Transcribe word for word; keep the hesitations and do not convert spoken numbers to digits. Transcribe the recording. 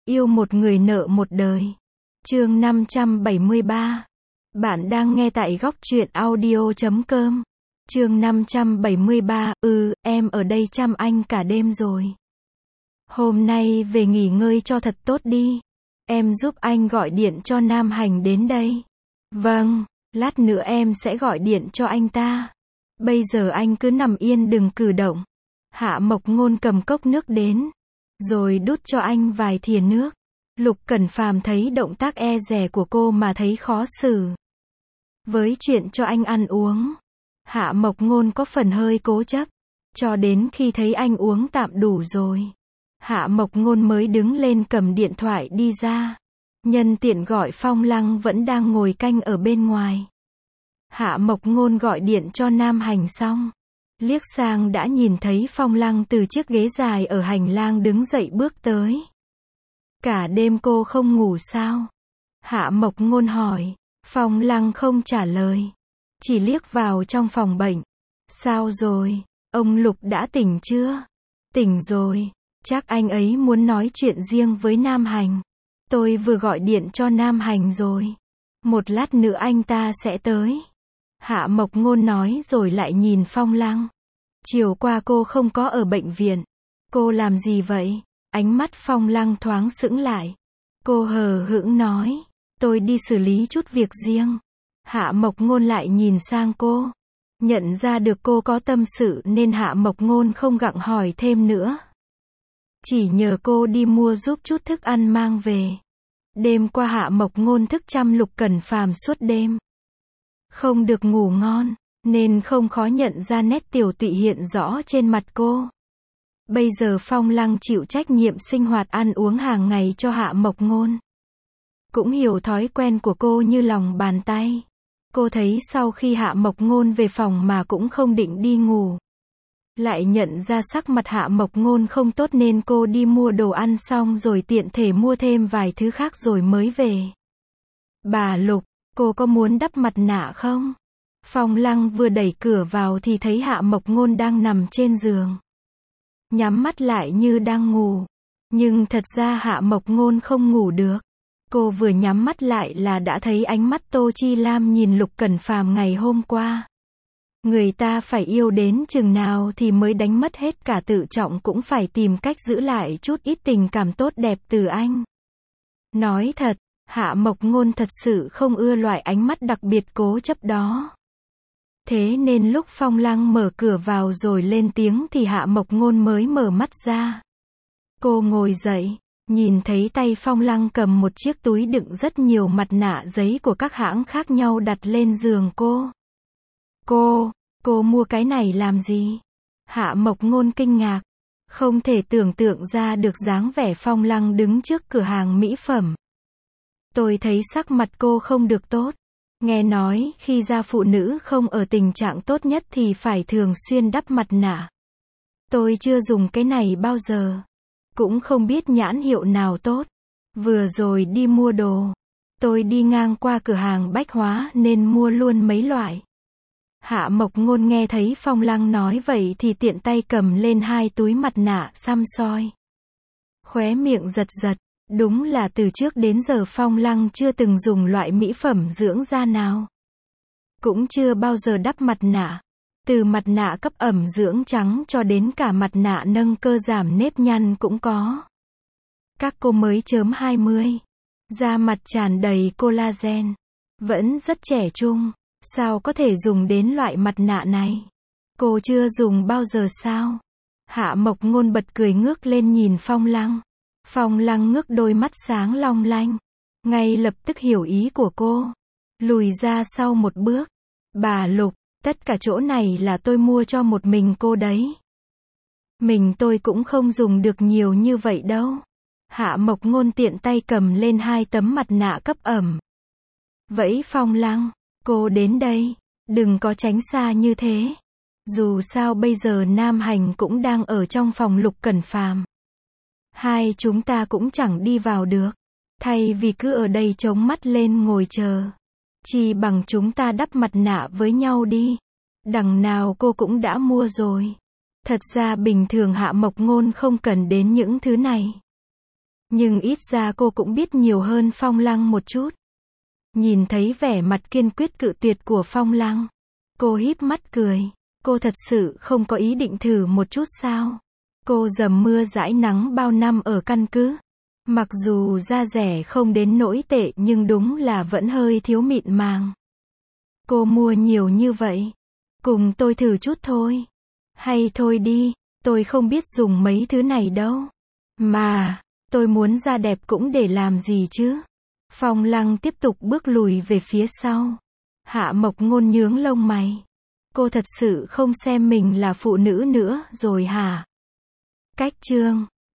Yêu một người nợ một đời. Chương năm trăm bảy mươi ba. Bạn đang nghe tại góc truyện audio chấm com. Chương năm trăm bảy mươi ba, ừ, em ở đây chăm anh cả đêm rồi. Hôm nay về nghỉ ngơi cho thật tốt đi. Em giúp anh gọi điện cho Nam Hành đến đây. Vâng, lát nữa em sẽ gọi điện cho anh ta. Bây giờ anh cứ nằm yên đừng cử động. Hạ Mộc Ngôn cầm cốc nước đến, rồi đút cho anh vài thìa nước. Lục Cẩn Phàm thấy động tác e dè của cô mà thấy khó xử. Với chuyện cho anh ăn uống, Hạ Mộc Ngôn có phần hơi cố chấp. Cho đến khi thấy anh uống tạm đủ rồi, Hạ Mộc Ngôn mới đứng lên cầm điện thoại đi ra. Nhân tiện gọi Phong Lăng vẫn đang ngồi canh ở bên ngoài. Hạ Mộc Ngôn gọi điện cho Nam Hành xong, liếc sang đã nhìn thấy Phong Lăng từ chiếc ghế dài ở hành lang đứng dậy bước tới. Cả đêm cô không ngủ sao? Hạ Mộc Ngôn hỏi. Phong Lăng không trả lời, chỉ liếc vào trong phòng bệnh. Sao rồi? Ông Lục đã tỉnh chưa? Tỉnh rồi, chắc anh ấy muốn nói chuyện riêng với Nam Hành. Tôi vừa gọi điện cho Nam Hành rồi. Một lát nữa anh ta sẽ tới. Hạ Mộc Ngôn nói rồi lại nhìn Phong Lăng. Chiều qua cô không có ở bệnh viện. Cô làm gì vậy? Ánh mắt Phong Lăng thoáng sững lại. Cô hờ hững nói. Tôi đi xử lý chút việc riêng. Hạ Mộc Ngôn lại nhìn sang cô. Nhận ra được cô có tâm sự nên Hạ Mộc Ngôn không gặng hỏi thêm nữa. Chỉ nhờ cô đi mua giúp chút thức ăn mang về. Đêm qua Hạ Mộc Ngôn thức chăm Lục Cẩn Phàm suốt đêm. Không được ngủ ngon, nên không khó nhận ra nét tiểu tụy hiện rõ trên mặt cô. Bây giờ Phong Lăng chịu trách nhiệm sinh hoạt ăn uống hàng ngày cho Hạ Mộc Ngôn. Cũng hiểu thói quen của cô như lòng bàn tay. Cô thấy sau khi Hạ Mộc Ngôn về phòng mà cũng không định đi ngủ. Lại nhận ra sắc mặt Hạ Mộc Ngôn không tốt nên cô đi mua đồ ăn xong rồi tiện thể mua thêm vài thứ khác rồi mới về. Bà Lục, cô có muốn đắp mặt nạ không? Phong Lăng vừa đẩy cửa vào thì thấy Hạ Mộc Ngôn đang nằm trên giường. Nhắm mắt lại như đang ngủ. Nhưng thật ra Hạ Mộc Ngôn không ngủ được. Cô vừa nhắm mắt lại là đã thấy ánh mắt Tô Chi Lam nhìn Lục Cẩn Phàm ngày hôm qua. Người ta phải yêu đến chừng nào thì mới đánh mất hết cả tự trọng cũng phải tìm cách giữ lại chút ít tình cảm tốt đẹp từ anh. Nói thật, Hạ Mộc Ngôn thật sự không ưa loại ánh mắt đặc biệt cố chấp đó. Thế nên lúc Phong Lăng mở cửa vào rồi lên tiếng thì Hạ Mộc Ngôn mới mở mắt ra. Cô ngồi dậy, nhìn thấy tay Phong Lăng cầm một chiếc túi đựng rất nhiều mặt nạ giấy của các hãng khác nhau đặt lên giường cô. Cô, cô mua cái này làm gì? Hạ Mộc Ngôn kinh ngạc, không thể tưởng tượng ra được dáng vẻ Phong Lăng đứng trước cửa hàng mỹ phẩm. Tôi thấy sắc mặt cô không được tốt. Nghe nói, khi da phụ nữ không ở tình trạng tốt nhất thì phải thường xuyên đắp mặt nạ. Tôi chưa dùng cái này bao giờ. Cũng không biết nhãn hiệu nào tốt. Vừa rồi đi mua đồ, tôi đi ngang qua cửa hàng bách hóa nên mua luôn mấy loại. Hạ Mộc Ngôn nghe thấy Phong Lăng nói vậy thì tiện tay cầm lên hai túi mặt nạ xăm soi. Khóe miệng giật giật. Đúng là từ trước đến giờ Phong Lăng chưa từng dùng loại mỹ phẩm dưỡng da nào. Cũng chưa bao giờ đắp mặt nạ. Từ mặt nạ cấp ẩm dưỡng trắng cho đến cả mặt nạ nâng cơ giảm nếp nhăn cũng có. Các cô mới chớm hai mươi. Da mặt tràn đầy collagen. Vẫn rất trẻ trung. Sao có thể dùng đến loại mặt nạ này? Cô chưa dùng bao giờ sao? Hạ Mộc Ngôn bật cười ngước lên nhìn Phong Lăng. Phong Lăng ngước đôi mắt sáng long lanh. Ngay lập tức hiểu ý của cô. Lùi ra sau một bước. Bà Lục, tất cả chỗ này là tôi mua cho một mình cô đấy. Mình tôi cũng không dùng được nhiều như vậy đâu. Hạ Mộc Ngôn tiện tay cầm lên hai tấm mặt nạ cấp ẩm. Vẫy Phong Lăng, cô đến đây, đừng có tránh xa như thế. Dù sao bây giờ Nam Hành cũng đang ở trong phòng Lục Cẩn Phàm. Hai chúng ta cũng chẳng đi vào được. Thay vì cứ ở đây chống mắt lên ngồi chờ, chỉ bằng chúng ta đắp mặt nạ với nhau đi. Đằng nào cô cũng đã mua rồi. Thật ra bình thường Hạ Mộc Ngôn không cần đến những thứ này. Nhưng ít ra cô cũng biết nhiều hơn Phong Lăng một chút. Nhìn thấy vẻ mặt kiên quyết cự tuyệt của Phong Lăng, cô híp mắt cười. Cô thật sự không có ý định thử một chút sao? Cô dầm mưa dãi nắng bao năm ở căn cứ. Mặc dù da rẻ không đến nỗi tệ nhưng đúng là vẫn hơi thiếu mịn màng. Cô mua nhiều như vậy. Cùng tôi thử chút thôi. Hay thôi đi, tôi không biết dùng mấy thứ này đâu. Mà, tôi muốn da đẹp cũng để làm gì chứ? Phong Lăng tiếp tục bước lùi về phía sau. Hạ Mộc Ngôn nhướng lông mày. Cô thật sự không xem mình là phụ nữ nữa rồi hả? Cách chương